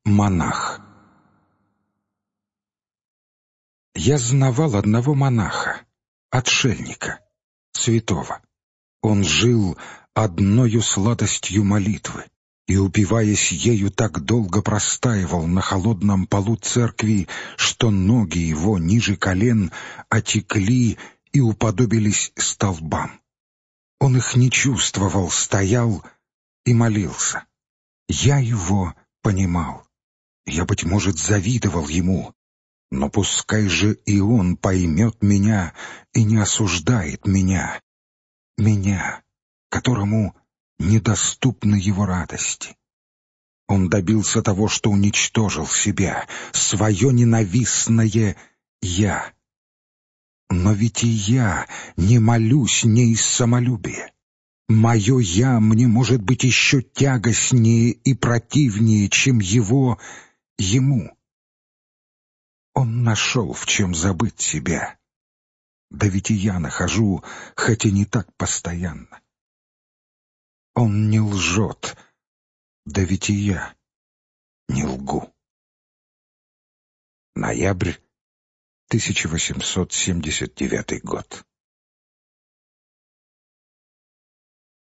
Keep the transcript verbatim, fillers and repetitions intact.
Монах. Я знавал одного монаха, отшельника, святого. Он жил одною сладостью молитвы и, упиваясь ею, так долго простаивал на холодном полу церкви, что ноги его ниже колен отекли и уподобились столбам. Он их не чувствовал, стоял и молился. Я его понимал. Я, быть может, завидовал ему, но пускай же и он поймет меня и не осуждает меня, меня, которому недоступны его радости. Он добился того, что уничтожил себя, свое ненавистное «я». Но ведь и я не молюсь не из самолюбия. Мое «я» мне может быть еще тягостнее и противнее, чем его ему. Он нашел, в чем забыть себя. Да ведь и я нахожу, хоть и не так постоянно. Он не лжет, да ведь и я не лгу. Ноябрь тысяча восемьсот семьдесят девятый год.